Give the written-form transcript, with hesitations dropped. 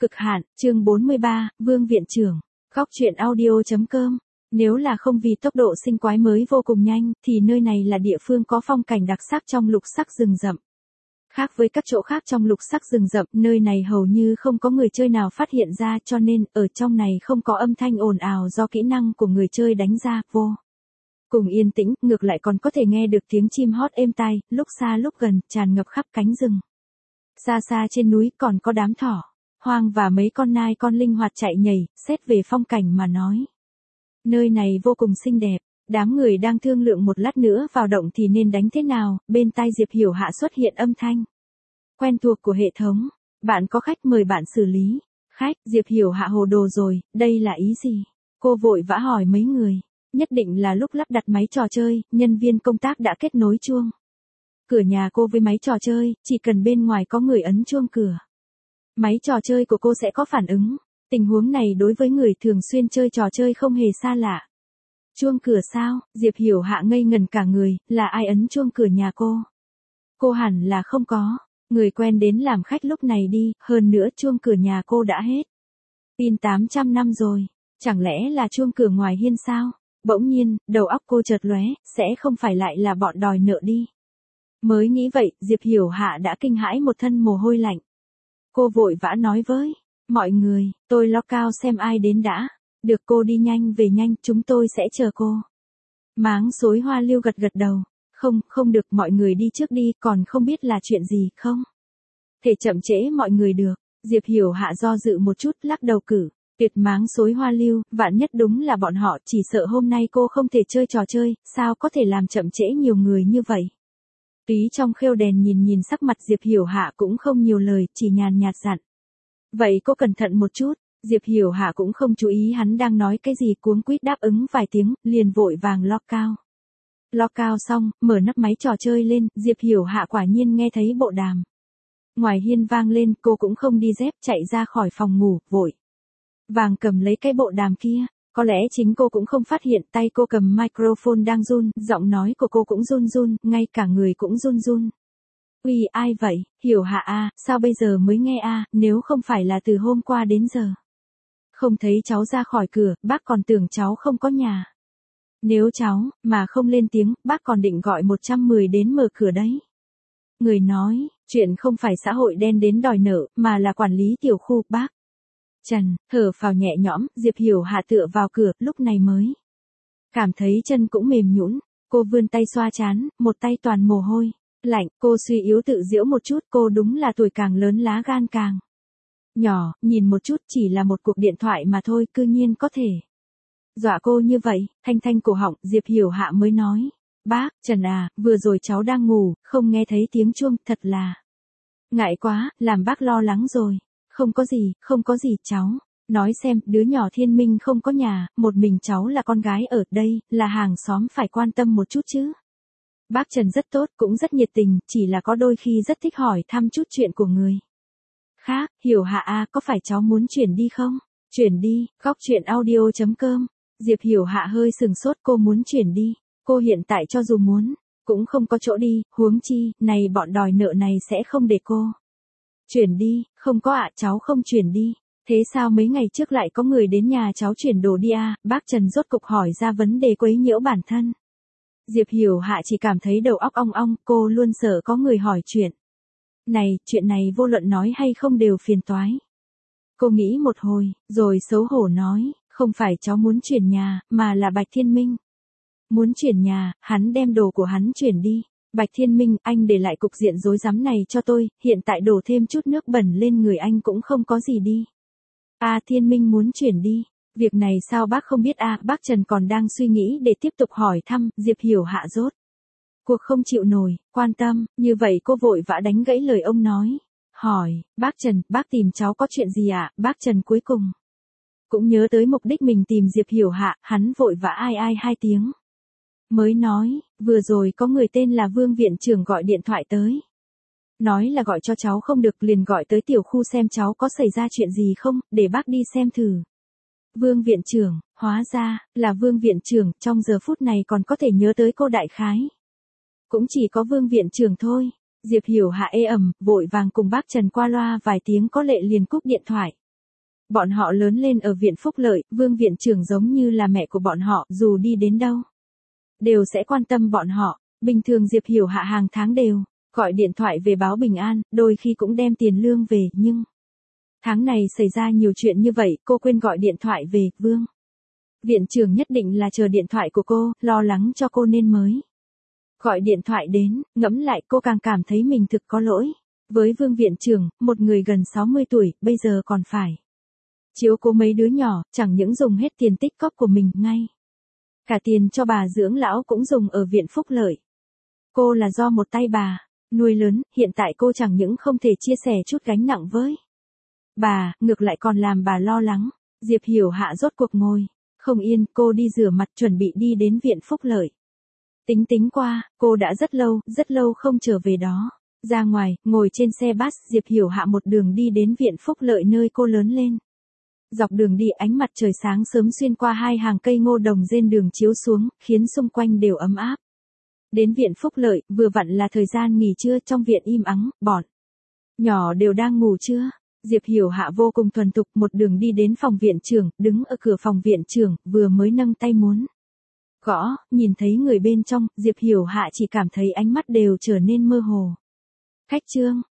Cực hạn, chương 43, Vương Viện Trưởng. Góc truyện audio.com. Nếu là không vì tốc độ sinh quái mới vô cùng nhanh, thì nơi này là địa phương có phong cảnh đặc sắc trong lục sắc rừng rậm. Khác với các chỗ khác trong lục sắc rừng rậm, nơi này hầu như không có người chơi nào phát hiện ra, cho nên, ở trong này không có âm thanh ồn ào do kỹ năng của người chơi đánh ra, vô cùng yên tĩnh, ngược lại còn có thể nghe được tiếng chim hót êm tai, lúc xa lúc gần, tràn ngập khắp cánh rừng. Xa xa trên núi còn có đám thỏ hoang và mấy con nai con linh hoạt chạy nhảy, xét về phong cảnh mà nói. Nơi này vô cùng xinh đẹp, đám người đang thương lượng một lát nữa vào động thì nên đánh thế nào, bên tai Diệp Hiểu Hạ xuất hiện âm thanh quen thuộc của hệ thống. Bạn có khách mời bạn xử lý. Khách, Diệp Hiểu Hạ hồ đồ rồi, đây là ý gì? Cô vội vã hỏi mấy người. Nhất định là lúc lắp đặt máy trò chơi, nhân viên công tác đã kết nối chuông cửa nhà cô với máy trò chơi, chỉ cần bên ngoài có người ấn chuông cửa, máy trò chơi của cô sẽ có phản ứng. Tình huống này đối với người thường xuyên chơi trò chơi không hề xa lạ. Chuông cửa sao? Diệp Hiểu Hạ ngây ngần cả người, là ai ấn chuông cửa nhà cô? Cô hẳn là không có người quen đến làm khách lúc này đi, hơn nữa chuông cửa nhà cô đã hết pin 800 năm rồi, chẳng lẽ là chuông cửa ngoài hiên sao? Bỗng nhiên, đầu óc cô chợt lóe, sẽ không phải lại là bọn đòi nợ đi. Mới nghĩ vậy, Diệp Hiểu Hạ đã kinh hãi một thân mồ hôi lạnh. Cô vội vã nói với mọi người, tôi lo cao xem ai đến đã. Được, cô đi nhanh về nhanh, chúng tôi sẽ chờ cô. Máng xối Hoa Lưu gật gật đầu. Không được, mọi người đi trước đi, còn không biết là chuyện gì, không thể chậm trễ mọi người được. Diệp Hiểu Hạ do dự một chút, lắc đầu cử tuyệt. Máng xối Hoa Lưu, vạn nhất đúng là bọn họ, chỉ sợ hôm nay cô không thể chơi trò chơi, sao có thể làm chậm trễ nhiều người như vậy. Túy trong khêu đèn nhìn sắc mặt Diệp Hiểu Hạ cũng không nhiều lời, chỉ nhàn nhạt dặn. Vậy cô cẩn thận một chút. Diệp Hiểu Hạ cũng không chú ý hắn đang nói cái gì, cuống quýt đáp ứng vài tiếng, liền vội vàng lock cao. Lock cao xong, mở nắp máy trò chơi lên, Diệp Hiểu Hạ quả nhiên nghe thấy bộ đàm ngoài hiên vang lên, cô cũng không đi dép, chạy ra khỏi phòng ngủ, vội vàng cầm lấy cái bộ đàm kia. Có lẽ chính cô cũng không phát hiện, tay cô cầm microphone đang run, giọng nói của cô cũng run run, ngay cả người cũng run run. Uy, ai vậy? Hiểu Hạ à, sao bây giờ mới nghe à, nếu không phải là từ hôm qua đến giờ không thấy cháu ra khỏi cửa, bác còn tưởng cháu không có nhà. Nếu cháu mà không lên tiếng, bác còn định gọi 110 đến mở cửa đấy. Người nói, chuyện không phải xã hội đen đến đòi nợ, mà là quản lý tiểu khu, bác Trần. Thở phào nhẹ nhõm, Diệp Hiểu Hạ tựa vào cửa, lúc này mới cảm thấy chân cũng mềm nhũn. Cô vươn tay xoa trán, một tay toàn mồ hôi lạnh. Cô suy yếu tự giễu một chút, cô đúng là tuổi càng lớn lá gan càng nhỏ, nhìn một chút chỉ là một cuộc điện thoại mà thôi, cư nhiên có thể dọa cô như vậy. Thanh cổ họng, Diệp Hiểu Hạ mới nói. Bác Trần à, vừa rồi cháu đang ngủ, không nghe thấy tiếng chuông, thật là ngại quá, làm bác lo lắng rồi. Không có gì cháu. Nói xem, đứa nhỏ Thiên Minh không có nhà, một mình cháu là con gái ở đây, là hàng xóm phải quan tâm một chút chứ. Bác Trần rất tốt, cũng rất nhiệt tình, chỉ là có đôi khi rất thích hỏi thăm chút chuyện của người khác. Hiểu Hạ à, có phải cháu muốn chuyển đi không? Chuyển đi, góc truyện audio.com. Diệp Hiểu Hạ hơi sừng sốt, cô muốn chuyển đi. Cô hiện tại cho dù muốn, cũng không có chỗ đi, huống chi, này bọn đòi nợ này sẽ không để cô chuyển đi. Không có ạ, cháu không chuyển đi. Thế sao mấy ngày trước lại có người đến nhà cháu chuyển đồ đi à? Bác Trần rốt cục hỏi ra vấn đề quấy nhiễu bản thân. Diệp Hiểu Hạ chỉ cảm thấy đầu óc ong ong, cô luôn sợ có người hỏi chuyện này vô luận nói hay không đều phiền toái. Cô nghĩ một hồi, rồi xấu hổ nói, không phải cháu muốn chuyển nhà, mà là Bạch Thiên Minh muốn chuyển nhà, hắn đem đồ của hắn chuyển đi. Bạch Thiên Minh, anh để lại cục diện rối rắm này cho tôi, hiện tại đổ thêm chút nước bẩn lên người anh cũng không có gì đi. À, Thiên Minh muốn chuyển đi. Việc này sao bác không biết à? Bác Trần còn đang suy nghĩ để tiếp tục hỏi thăm. Diệp Hiểu Hạ rốt cuộc không chịu nổi quan tâm như vậy, cô vội vã đánh gãy lời ông nói. Hỏi, bác Trần, bác tìm cháu có chuyện gì ạ? Bác Trần cuối cùng cũng nhớ tới mục đích mình tìm Diệp Hiểu Hạ, hắn vội vã ai hai tiếng mới nói, vừa rồi có người tên là Vương Viện Trưởng gọi điện thoại tới. Nói là gọi cho cháu không được, liền gọi tới tiểu khu xem cháu có xảy ra chuyện gì không, để bác đi xem thử. Vương Viện Trưởng, hóa ra là Vương Viện Trưởng, trong giờ phút này còn có thể nhớ tới cô đại khái. Cũng chỉ có Vương Viện Trưởng thôi. Diệp Hiểu Hạ ê ẩm, vội vàng cùng bác Trần qua loa vài tiếng có lệ liền cúp điện thoại. Bọn họ lớn lên ở viện Phúc Lợi, Vương viện trưởng giống như là mẹ của bọn họ, dù đi đến đâu, đều sẽ quan tâm bọn họ. Bình thường Diệp Hiểu Hạ hàng tháng đều gọi điện thoại về báo bình an, đôi khi cũng đem tiền lương về, nhưng tháng này xảy ra nhiều chuyện như vậy, cô quên gọi điện thoại về. Vương viện trưởng nhất định là chờ điện thoại của cô, lo lắng cho cô nên mới gọi điện thoại đến. Ngẫm lại cô càng cảm thấy mình thực có lỗi với Vương viện trưởng, một người gần 60 tuổi, bây giờ còn phải chiếu cố mấy đứa nhỏ, chẳng những dùng hết tiền tích cóp của mình, ngay cả tiền cho bà dưỡng lão cũng dùng ở viện Phúc Lợi. Cô là do một tay bà nuôi lớn, hiện tại cô chẳng những không thể chia sẻ chút gánh nặng với bà, ngược lại còn làm bà lo lắng. Diệp Hiểu Hạ rốt cuộc ngồi không yên, cô đi rửa mặt chuẩn bị đi đến viện Phúc Lợi. Tính qua, cô đã rất lâu không trở về đó. Ra ngoài, ngồi trên xe bus, Diệp Hiểu Hạ một đường đi đến viện Phúc Lợi nơi cô lớn lên. Dọc đường đi, ánh mặt trời sáng sớm xuyên qua hai hàng cây ngô đồng trên đường chiếu xuống, khiến xung quanh đều ấm áp. Đến viện Phúc Lợi, vừa vặn là thời gian nghỉ trưa, trong viện im ắng, bọn nhỏ đều đang ngủ trưa. Diệp Hiểu Hạ vô cùng thuần thục, một đường đi đến phòng viện trưởng, đứng ở cửa phòng viện trưởng, vừa mới nâng tay muốn gõ, nhìn thấy người bên trong, Diệp Hiểu Hạ chỉ cảm thấy ánh mắt đều trở nên mơ hồ. Khách trương,